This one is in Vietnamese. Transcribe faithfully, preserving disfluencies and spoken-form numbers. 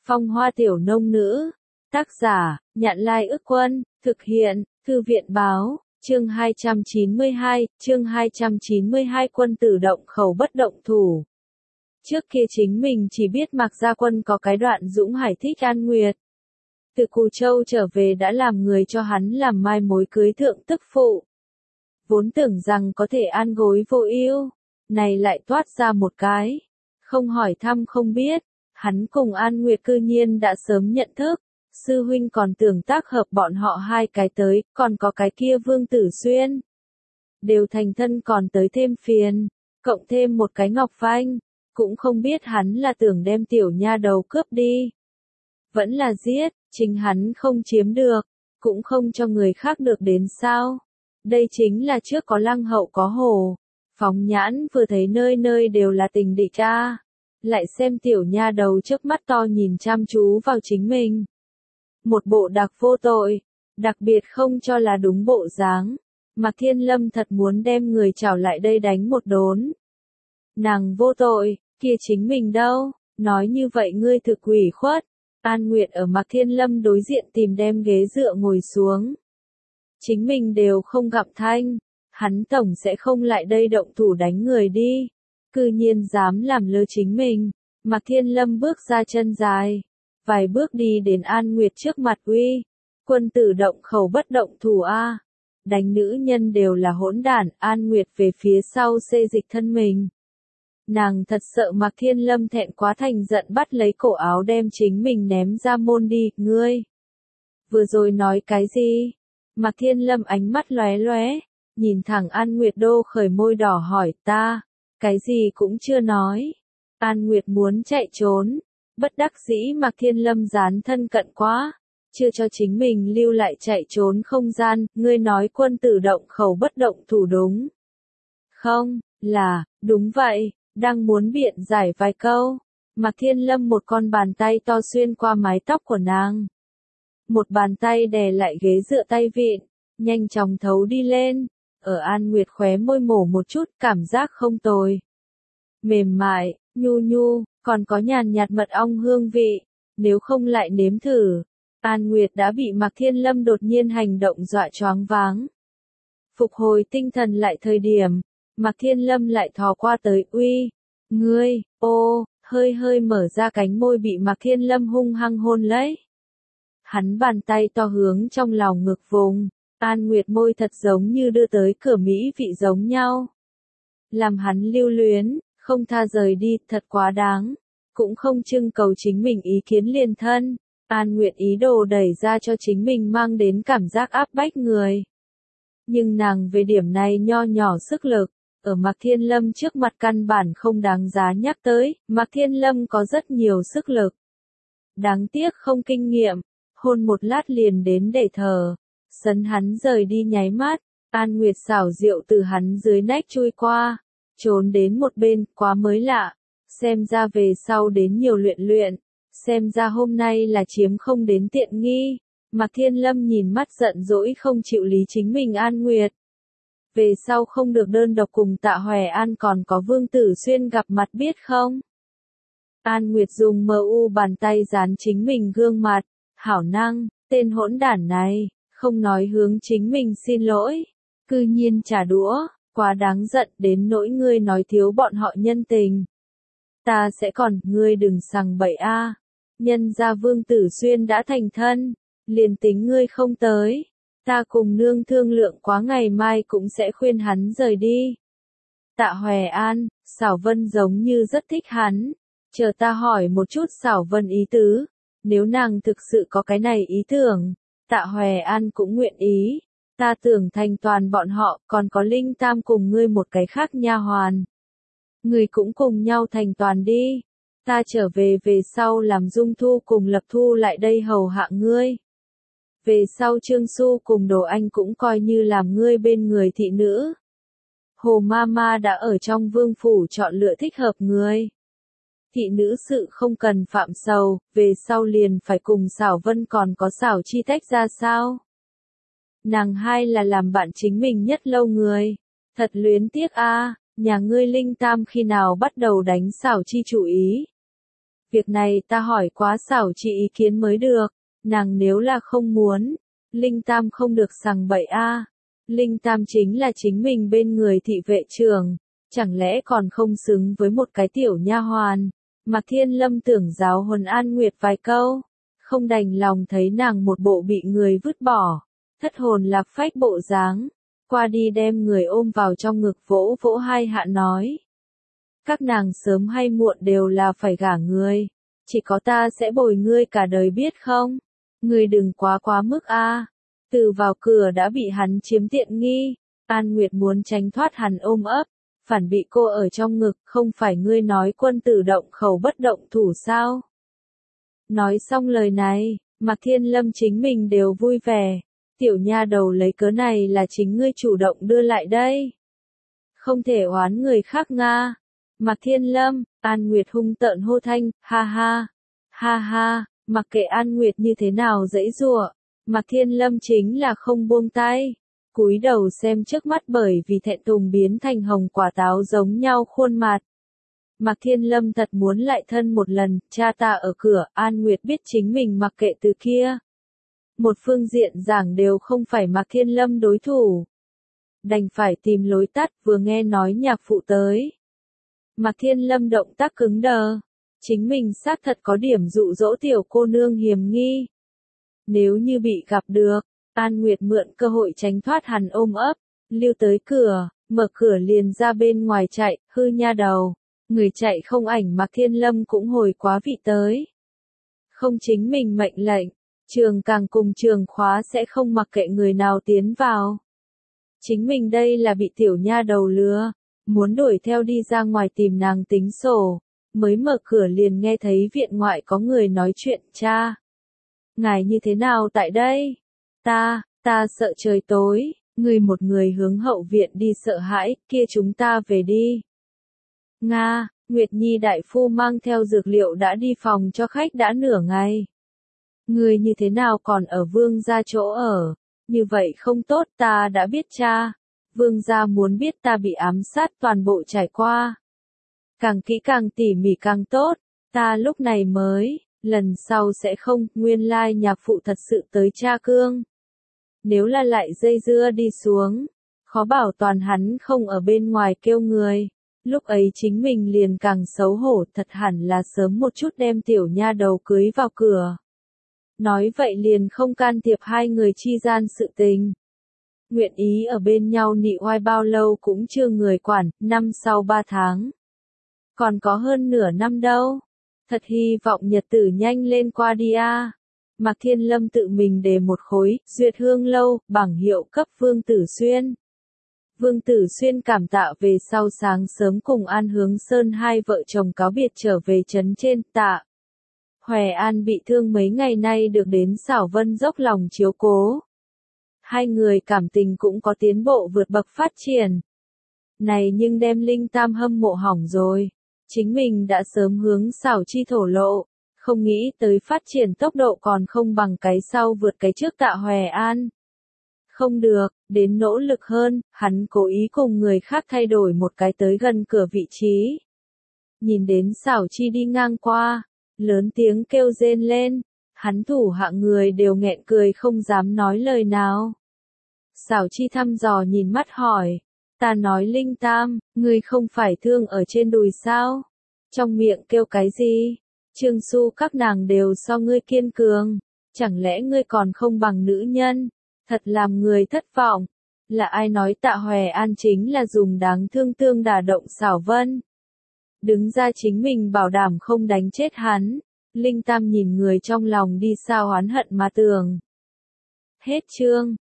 Phong hoa tiểu nông nữ. Tác giả, Nhạn Lai Ức Quân, thực hiện, Thư viện báo, chương hai trăm chín mươi hai, chương hai trăm chín mươi hai quân tử động khẩu bất động thủ. Trước kia chính mình chỉ biết Mạc Gia Quân có cái đoạn dũng hải thích An Nguyệt. Từ Cù Châu trở về đã làm người cho hắn làm mai mối cưới thượng tức phụ. Vốn tưởng rằng có thể an gối vô ưu, này lại toát ra một cái. Không hỏi thăm không biết, hắn cùng An Nguyệt cư nhiên đã sớm nhận thức. Sư huynh còn tưởng tác hợp bọn họ hai cái tới, còn có cái kia Vương Tử Xuyên. Đều thành thân còn tới thêm phiền, cộng thêm một cái Ngọc Phanh, cũng không biết hắn là tưởng đem tiểu nha đầu cướp đi. Vẫn là giết, chính hắn không chiếm được, cũng không cho người khác được đến sao. Đây chính là trước có lăng hậu có hồ, phóng nhãn vừa thấy nơi nơi đều là tình địch a. Lại xem tiểu nha đầu trước mắt to nhìn chăm chú vào chính mình. Một bộ đặc vô tội, đặc biệt không cho là đúng bộ dáng. Mạc Thiên Lâm thật muốn đem người trảo lại đây đánh một đốn. Nàng vô tội, kia chính mình đâu, nói như vậy ngươi thực ủy khuất. An Nguyệt ở Mạc Thiên Lâm đối diện tìm đem ghế dựa ngồi xuống. Chính mình đều không gặp thanh, hắn tổng sẽ không lại đây động thủ đánh người đi. Cư nhiên dám làm lơ chính mình. Mạc Thiên Lâm bước ra chân dài, vài bước đi đến An Nguyệt trước mặt uy. Quân tử động khẩu bất động thủ a. Đánh nữ nhân đều là hỗn đản. An Nguyệt về phía sau xê dịch thân mình. Nàng thật sợ Mạc Thiên Lâm thẹn quá thành giận bắt lấy cổ áo đem chính mình ném ra môn đi. Ngươi vừa rồi nói cái gì? Mạc Thiên Lâm ánh mắt lóe lóe, nhìn thẳng An Nguyệt đô khởi môi đỏ hỏi ta, cái gì cũng chưa nói. An Nguyệt muốn chạy trốn, bất đắc dĩ Mạc Thiên Lâm dán thân cận quá, chưa cho chính mình lưu lại chạy trốn không gian. Ngươi nói quân tử động khẩu bất động thủ đúng không? Là, đúng vậy. Đang muốn biện giải vài câu, Mạc Thiên Lâm một con bàn tay to xuyên qua mái tóc của nàng. Một bàn tay đè lại ghế dựa tay vịn, nhanh chóng thấu đi lên, ở An Nguyệt khóe môi mổ một chút, cảm giác không tồi. Mềm mại, nhu nhu, còn có nhàn nhạt mật ong hương vị, nếu không lại nếm thử. An Nguyệt đã bị Mạc Thiên Lâm đột nhiên hành động dọa choáng váng. Phục hồi tinh thần lại thời điểm, Mạc Thiên Lâm lại thò qua tới uy, ngươi, ô, hơi hơi mở ra cánh môi bị Mạc Thiên Lâm hung hăng hôn lấy. Hắn bàn tay to hướng trong lòng ngực vùng, An Nguyệt môi thật giống như đưa tới cửa mỹ vị giống nhau. Làm hắn lưu luyến, không tha rời đi, thật quá đáng, cũng không trưng cầu chính mình ý kiến liền thân. An Nguyệt ý đồ đẩy ra cho chính mình mang đến cảm giác áp bách người. Nhưng nàng về điểm này nho nhỏ sức lực, ở Mạc Thiên Lâm trước mặt căn bản không đáng giá nhắc tới. Mạc Thiên Lâm có rất nhiều sức lực, đáng tiếc không kinh nghiệm. Hôn một lát liền đến để thờ, sấn hắn rời đi nháy mắt, An Nguyệt xảo diệu từ hắn dưới nách chui qua, trốn đến một bên, quá mới lạ, xem ra về sau đến nhiều luyện luyện, xem ra hôm nay là chiếm không đến tiện nghi. Mạc Thiên Lâm nhìn mắt giận dỗi không chịu lý chính mình An Nguyệt. Về sau không được đơn độc cùng Tạ Hòe An còn có Vương Tử Xuyên gặp mặt biết không? An Nguyệt dùng mờ u bàn tay dán chính mình gương mặt. Hảo năng, tên hỗn đản này, không nói hướng chính mình xin lỗi, cư nhiên trả đũa, quá đáng giận đến nỗi ngươi nói thiếu bọn họ nhân tình. Ta sẽ còn, ngươi đừng sằng bậy a. Nhân gia Vương Tử Xuyên đã thành thân, liền tính ngươi không tới, ta cùng nương thương lượng quá ngày mai cũng sẽ khuyên hắn rời đi. Tạ Hòe An, Xảo Vân giống như rất thích hắn, chờ ta hỏi một chút Xảo Vân ý tứ. Nếu nàng thực sự có cái này ý tưởng, Tạ Hòe An cũng nguyện ý. Ta tưởng thành toàn bọn họ, còn có Linh Tam cùng ngươi một cái khác nha hoàn. Ngươi cũng cùng nhau thành toàn đi. Ta trở về về sau làm Dung Thu cùng Lập Thu lại đây hầu hạ ngươi. Về sau Trương Xu cùng Đồ Anh cũng coi như làm ngươi bên người thị nữ. Hồ Mama đã ở trong vương phủ chọn lựa thích hợp ngươi. Thị nữ sự không cần phạm sầu, về sau liền phải cùng Xảo Vân còn có Xảo Chi tách ra sao? Nàng hai là làm bạn chính mình nhất lâu người. Thật luyến tiếc a, nhà ngươi Linh Tam khi nào bắt đầu đánh Xảo Chi chủ ý? Việc này ta hỏi quá xảo chị ý kiến mới được, nàng nếu là không muốn, Linh Tam không được sằng bậy a. Linh Tam chính là chính mình bên người thị vệ trưởng, chẳng lẽ còn không xứng với một cái tiểu nha hoàn. Mạc Thiên Lâm tưởng giáo huấn An Nguyệt vài câu, không đành lòng thấy nàng một bộ bị người vứt bỏ, thất hồn lạc phách bộ dáng, qua đi đem người ôm vào trong ngực vỗ vỗ hai hạ nói. Các nàng sớm hay muộn đều là phải gả người, chỉ có ta sẽ bồi ngươi cả đời biết không? Ngươi đừng quá quá mức a. Từ vào cửa đã bị hắn chiếm tiện nghi, An Nguyệt muốn tránh thoát hắn ôm ấp, phản bị cô ở trong ngực, không phải ngươi nói quân tử động khẩu bất động thủ sao? Nói xong lời này, Mạc Thiên Lâm chính mình đều vui vẻ, tiểu nha đầu lấy cớ này là chính ngươi chủ động đưa lại đây. Không thể oán người khác nga. Mạc Thiên Lâm, An Nguyệt hung tợn hô thanh, ha ha, ha ha, mặc kệ An Nguyệt như thế nào giãy giụa, Mạc Thiên Lâm chính là không buông tay, cúi đầu xem trước mắt bởi vì thẹn thùng biến thành hồng quả táo giống nhau khuôn mặt. Mạc Thiên Lâm thật muốn lại thân một lần, cha ta ở cửa, An Nguyệt biết chính mình mặc kệ từ kia. Một phương diện giảng đều không phải Mạc Thiên Lâm đối thủ. Đành phải tìm lối tắt, vừa nghe nói nhạc phụ tới. Mạc Thiên Lâm động tác cứng đờ, chính mình xác thật có điểm dụ dỗ tiểu cô nương hiểm nghi. Nếu như bị gặp được, An Nguyệt mượn cơ hội tránh thoát hắn ôm ấp, lưu tới cửa, mở cửa liền ra bên ngoài chạy, hư nha đầu. Người chạy không ảnh Mạc Thiên Lâm cũng hồi quá vị tới. Không chính mình mệnh lệnh, trường càng cùng trường khóa sẽ không mặc kệ người nào tiến vào. Chính mình đây là bị tiểu nha đầu lừa, muốn đuổi theo đi ra ngoài tìm nàng tính sổ, mới mở cửa liền nghe thấy viện ngoại có người nói chuyện, cha. Ngài như thế nào tại đây? Ta, ta sợ trời tối, người một người hướng hậu viện đi sợ hãi, kia chúng ta về đi. Nga, Nguyệt Nhi đại phu mang theo dược liệu đã đi phòng cho khách đã nửa ngày. Người như thế nào còn ở vương gia chỗ ở? Như vậy không tốt, ta đã biết cha. Vương gia muốn biết ta bị ám sát toàn bộ trải qua. Càng kỹ càng tỉ mỉ càng tốt, ta lúc này mới, lần sau sẽ không, nguyên lai nhạc phụ thật sự tới cha cương. Nếu là lại dây dưa đi xuống, khó bảo toàn hắn không ở bên ngoài kêu người. Lúc ấy chính mình liền càng xấu hổ, thật hẳn là sớm một chút đem tiểu nha đầu cưới vào cửa. Nói vậy liền không can thiệp hai người chi gian sự tình. Nguyện ý ở bên nhau nị oai bao lâu cũng chưa người quản, năm sau ba tháng. Còn có hơn nửa năm đâu. Thật hy vọng nhật tử nhanh lên qua đi a. Mạc Thiên Lâm tự mình đề một khối, duyệt hương lâu, bảng hiệu cấp Vương Tử Xuyên. Vương Tử Xuyên cảm tạ về sau sáng sớm cùng An Hướng Sơn hai vợ chồng cáo biệt trở về trấn trên, tạ. Hòe An bị thương mấy ngày nay được đến Xảo Vân dốc lòng chiếu cố. Hai người cảm tình cũng có tiến bộ vượt bậc phát triển. Này nhưng đem Linh Tam hâm mộ hỏng rồi. Chính mình đã sớm hướng Xảo Chi thổ lộ, không nghĩ tới phát triển tốc độ còn không bằng cái sau vượt cái trước tạ Hòe An. Không được, đến nỗ lực hơn, hắn cố ý cùng người khác thay đổi một cái tới gần cửa vị trí. Nhìn đến Xảo Chi đi ngang qua, lớn tiếng kêu rên lên, hắn thủ hạ người đều nghẹn cười không dám nói lời nào. Xảo Chi thăm dò nhìn mắt hỏi, ta nói Linh Tam, ngươi không phải thương ở trên đùi sao? Trong miệng kêu cái gì? Trương Xu các nàng đều so ngươi kiên cường, chẳng lẽ ngươi còn không bằng nữ nhân? Thật làm người thất vọng. Là ai nói tạ Hòe An chính là dùng đáng thương tương đả động Xảo Vân? Đứng ra chính mình bảo đảm không đánh chết hắn. Linh Tam nhìn người trong lòng đi sao oán hận mà tường. Hết chương.